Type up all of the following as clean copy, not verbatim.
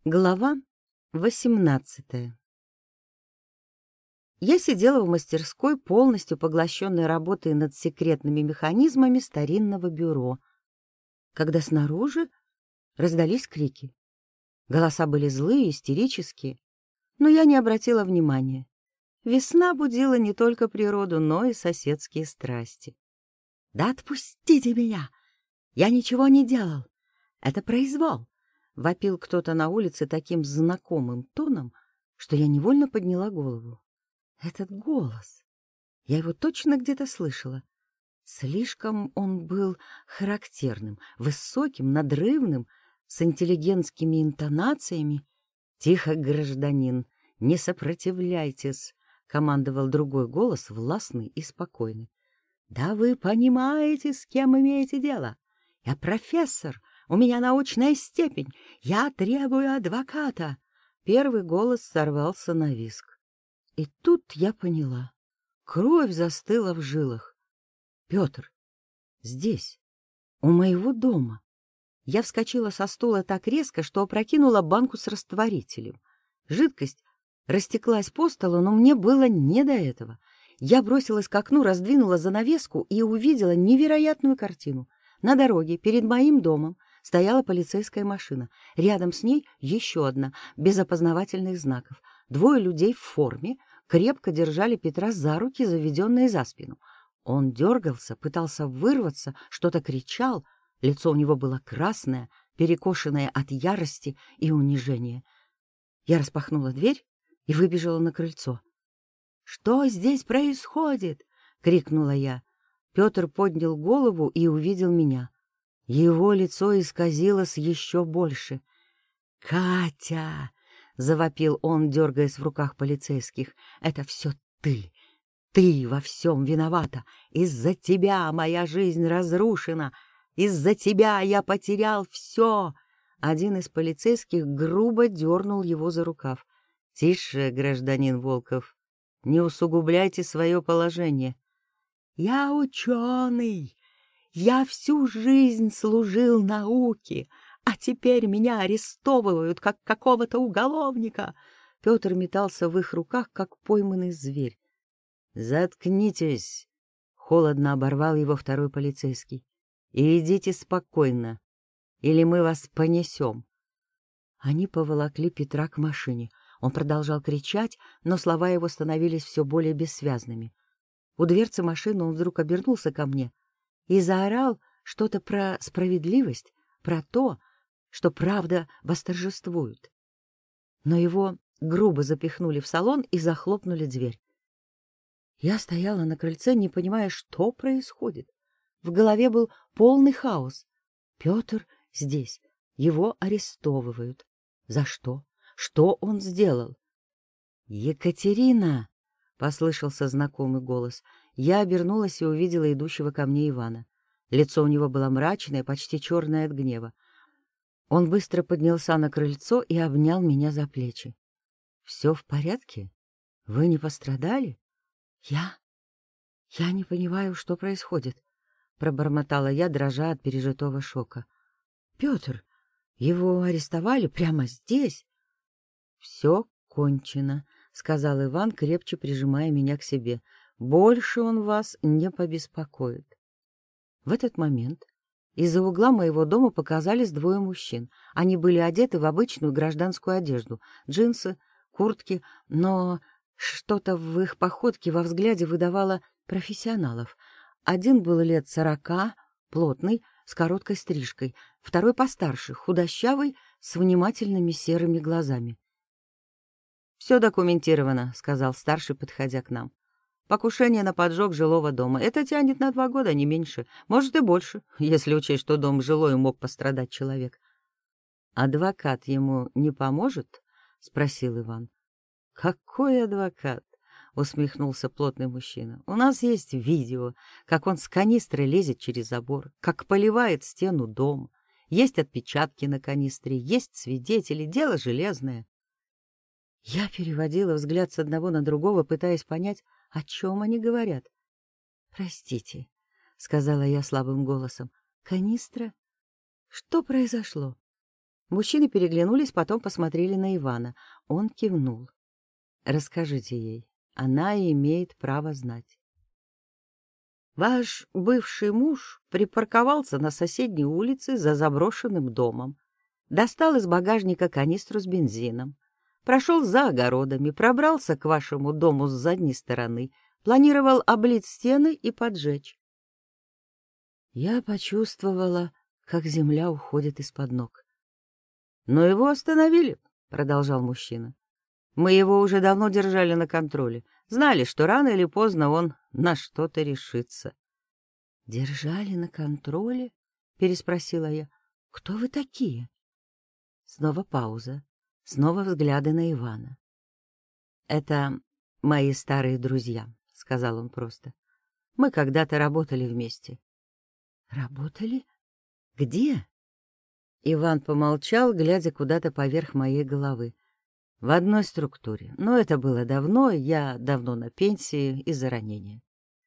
Глава 18. Я сидела в мастерской, полностью поглощенной работой над секретными механизмами старинного бюро, когда снаружи раздались крики. Голоса были злые, истерические, но я не обратила внимания. Весна будила не только природу, но и соседские страсти. «Да отпустите меня! Я ничего не делал! Это произвол!» — вопил кто-то на улице таким знакомым тоном, что я невольно подняла голову. Этот голос! Я его точно где-то слышала. Слишком он был характерным, высоким, надрывным, с интеллигентскими интонациями. «Тихо, гражданин, не сопротивляйтесь!» — командовал другой голос, властный и спокойный. «Да вы понимаете, с кем имеете дело? Я профессор, у меня научная степень, я требую адвоката!» Первый голос сорвался на визг. И тут я поняла. Кровь застыла в жилах. Петр здесь, у моего дома. Я вскочила со стула так резко, что опрокинула банку с растворителем. Жидкость растеклась по столу, но мне было не до этого. Я бросилась к окну, раздвинула занавеску и увидела невероятную картину. На дороге перед моим домом стояла полицейская машина. Рядом с ней еще одна, без опознавательных знаков. Двое людей в форме крепко держали Петра за руки, заведенные за спину. Он дергался, пытался вырваться, что-то кричал. Лицо у него было красное, перекошенное от ярости и унижения. Я распахнула дверь и выбежала на крыльцо. «Что здесь происходит?» — крикнула я. Петр поднял голову и увидел меня. Его лицо исказилось еще больше. «Катя!» — завопил он, дергаясь в руках полицейских. «Это все ты! Ты во всем виновата! Из-за тебя моя жизнь разрушена! Из-за тебя я потерял все!» Один из полицейских грубо дернул его за рукав. «Тише, гражданин Волков, не усугубляйте свое положение». «Я ученый! Я всю жизнь служил науке, а теперь меня арестовывают, как какого-то уголовника!» Петр метался в их руках, как пойманный зверь. «Заткнитесь!» — холодно оборвал его второй полицейский. «И идите спокойно, или мы вас понесем». Они поволокли Петра к машине. Он продолжал кричать, но слова его становились все более бессвязными. У дверцы машины он вдруг обернулся ко мне и заорал что-то про справедливость, про то, что правда восторжествует. Но его грубо запихнули в салон и захлопнули дверь. Я стояла на крыльце, не понимая, что происходит. В голове был полный хаос. Петр здесь, его арестовывают. За что? Что он сделал? «Екатерина!» — послышался знакомый голос. Я обернулась и увидела идущего ко мне Ивана. Лицо у него было мрачное, почти черное от гнева. Он быстро поднялся на крыльцо и обнял меня за плечи. «Все в порядке? Вы не пострадали?» «Я не понимаю, что происходит», — пробормотала я, дрожа от пережитого шока. «Петр, его арестовали прямо здесь?» «Все кончено», — сказал Иван, крепче прижимая меня к себе. «Больше он вас не побеспокоит». В этот момент из-за угла моего дома показались двое мужчин. Они были одеты в обычную гражданскую одежду, джинсы, куртки, но что-то в их походке, во взгляде выдавало профессионалов. Один был лет 40, плотный, с короткой стрижкой, второй постарше, худощавый, с внимательными серыми глазами. «Все документировано», — сказал старший, подходя к нам. «Покушение на поджог жилого дома. Это тянет на 2 года, не меньше. Может, и больше, если учесть, что дом жилой, мог пострадать человек». «Адвокат ему не поможет?» — спросил Иван. «Какой адвокат?» — усмехнулся плотный мужчина. «У нас есть видео, как он с канистрой лезет через забор, как поливает стену дома. Есть отпечатки на канистре, есть свидетели, дело железное». Я переводила взгляд с одного на другого, пытаясь понять, о чем они говорят. «Простите», — сказала я слабым голосом. «Канистра? Что произошло?» Мужчины переглянулись, потом посмотрели на Ивана. Он кивнул. «Расскажите ей. Она имеет право знать». «Ваш бывший муж припарковался на соседней улице за заброшенным домом, достал из багажника канистру с бензином, прошел за огородами, пробрался к вашему дому с задней стороны, планировал облить стены и поджечь». Я почувствовала, как земля уходит из-под ног. «Но его остановили», — продолжал мужчина. «Мы его уже давно держали на контроле. Знали, что рано или поздно он на что-то решится». «Держали на контроле?» — переспросила я. «Кто вы такие?» Снова пауза. Снова взгляды на Ивана. «Это мои старые друзья», — сказал он просто. «Мы когда-то работали вместе». «Работали? Где?» Иван помолчал, глядя куда-то поверх моей головы. «В одной структуре. Но это было давно, я давно на пенсии из-за ранения».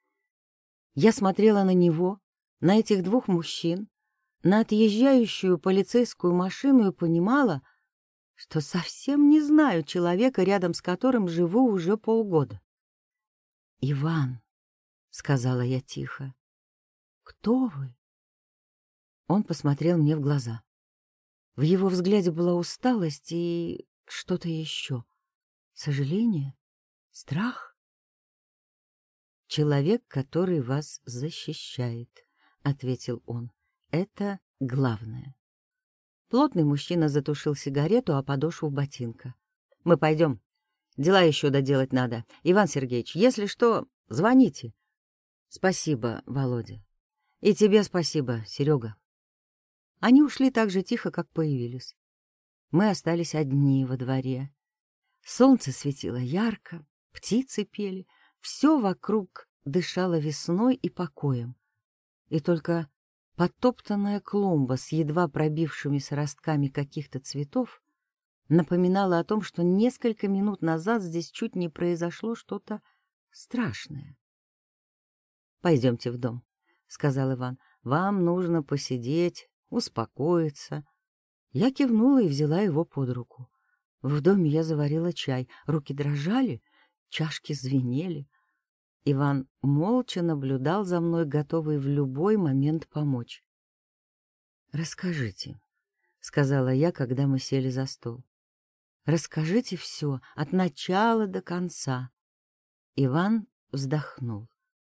Я смотрела на него, на этих двух мужчин, на отъезжающую полицейскую машину и понимала, что совсем не знаю человека, рядом с которым живу уже полгода. «Иван», — сказала я тихо, — «кто вы?» Он посмотрел мне в глаза. В его взгляде была усталость и что-то еще. Сожаление? Страх? «Человек, который вас защищает», — ответил он. «Это главное». Плотный мужчина затушил сигарету о подошву ботинка. «Мы пойдем. Дела еще доделать надо. Иван Сергеевич, если что, звоните». «Спасибо, Володя. И тебе спасибо, Серега». Они ушли так же тихо, как появились. Мы остались одни во дворе. Солнце светило ярко, птицы пели, все вокруг дышало весной и покоем. И только подтоптанная клумба с едва пробившимися ростками каких-то цветов напоминала о том, что несколько минут назад здесь чуть не произошло что-то страшное. «Пойдемте в дом», — сказал Иван. «Вам нужно посидеть, успокоиться». Я кивнула и взяла его под руку. В доме я заварила чай, руки дрожали, чашки звенели. Иван молча наблюдал за мной, готовый в любой момент помочь. «Расскажите», — сказала я, когда мы сели за стол. «Расскажите все, от начала до конца». Иван вздохнул.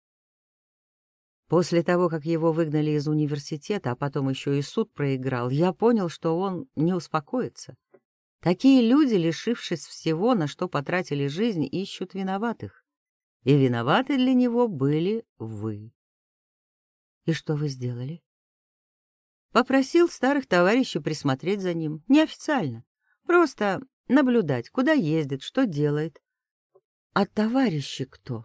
После того, как его выгнали из университета, а потом еще и суд проиграл, я понял, что он не успокоится. Такие люди, лишившись всего, на что потратили жизнь, ищут виноватых. И виноваты для него были вы. И что вы сделали? Попросил старых товарищей присмотреть за ним. Неофициально. Просто наблюдать, куда ездит, что делает. А товарищи кто?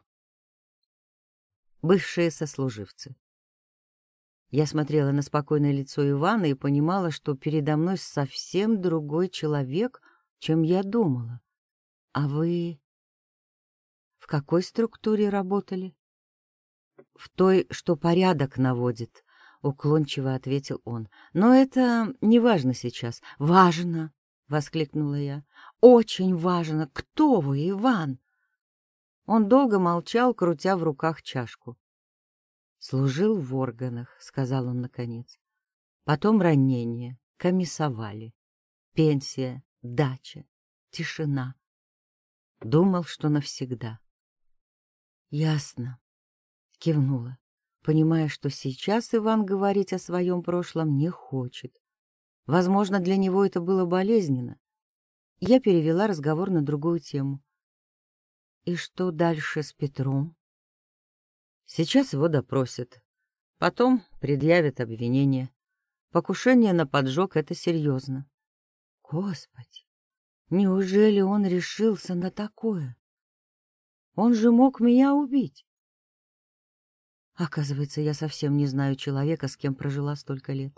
Бывшие сослуживцы. Я смотрела на спокойное лицо Ивана и понимала, что передо мной совсем другой человек, чем я думала. А вы в какой структуре работали? В той, что порядок наводит, уклончиво ответил он. Но это не важно сейчас. Важно, воскликнула я. Очень важно. Кто вы, Иван? Он долго молчал, крутя в руках чашку. «Служил в органах», — сказал он наконец. «Потом ранение, комиссовали, пенсия, дача, тишина. Думал, что навсегда». «Ясно», — кивнула, понимая, что сейчас Иван говорить о своем прошлом не хочет. Возможно, для него это было болезненно. Я перевела разговор на другую тему. «И что дальше с Петром?» «Сейчас его допросят. Потом предъявят обвинение. Покушение на поджог — это серьезно». «Господи, неужели он решился на такое? Он же мог меня убить». Оказывается, я совсем не знаю человека, с кем прожила столько лет.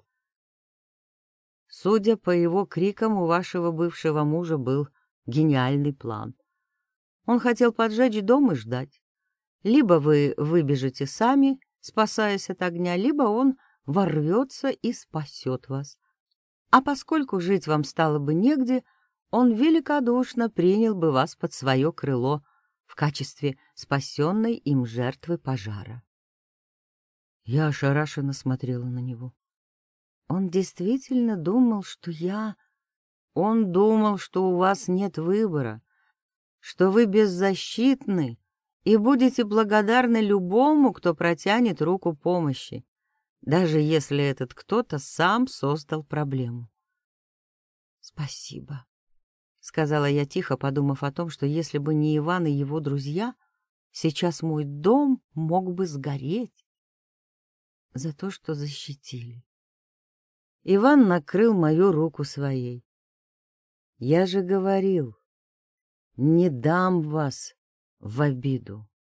Судя по его крикам, у вашего бывшего мужа был гениальный план. Он хотел поджечь дом и ждать. Либо вы выбежите сами, спасаясь от огня, либо он ворвется и спасет вас. А поскольку жить вам стало бы негде, он великодушно принял бы вас под свое крыло в качестве спасенной им жертвы пожара. Я ошарашенно смотрела на него. Он действительно думал, что я... Он думал, что у вас нет выбора, что вы беззащитны и будете благодарны любому, кто протянет руку помощи, даже если этот кто-то сам создал проблему. «Спасибо», — сказала я тихо, подумав о том, что если бы не Иван и его друзья, сейчас мой дом мог бы сгореть. За то, что защитили. Иван накрыл мою руку своей. «Я же говорил, не дам вас в обиду».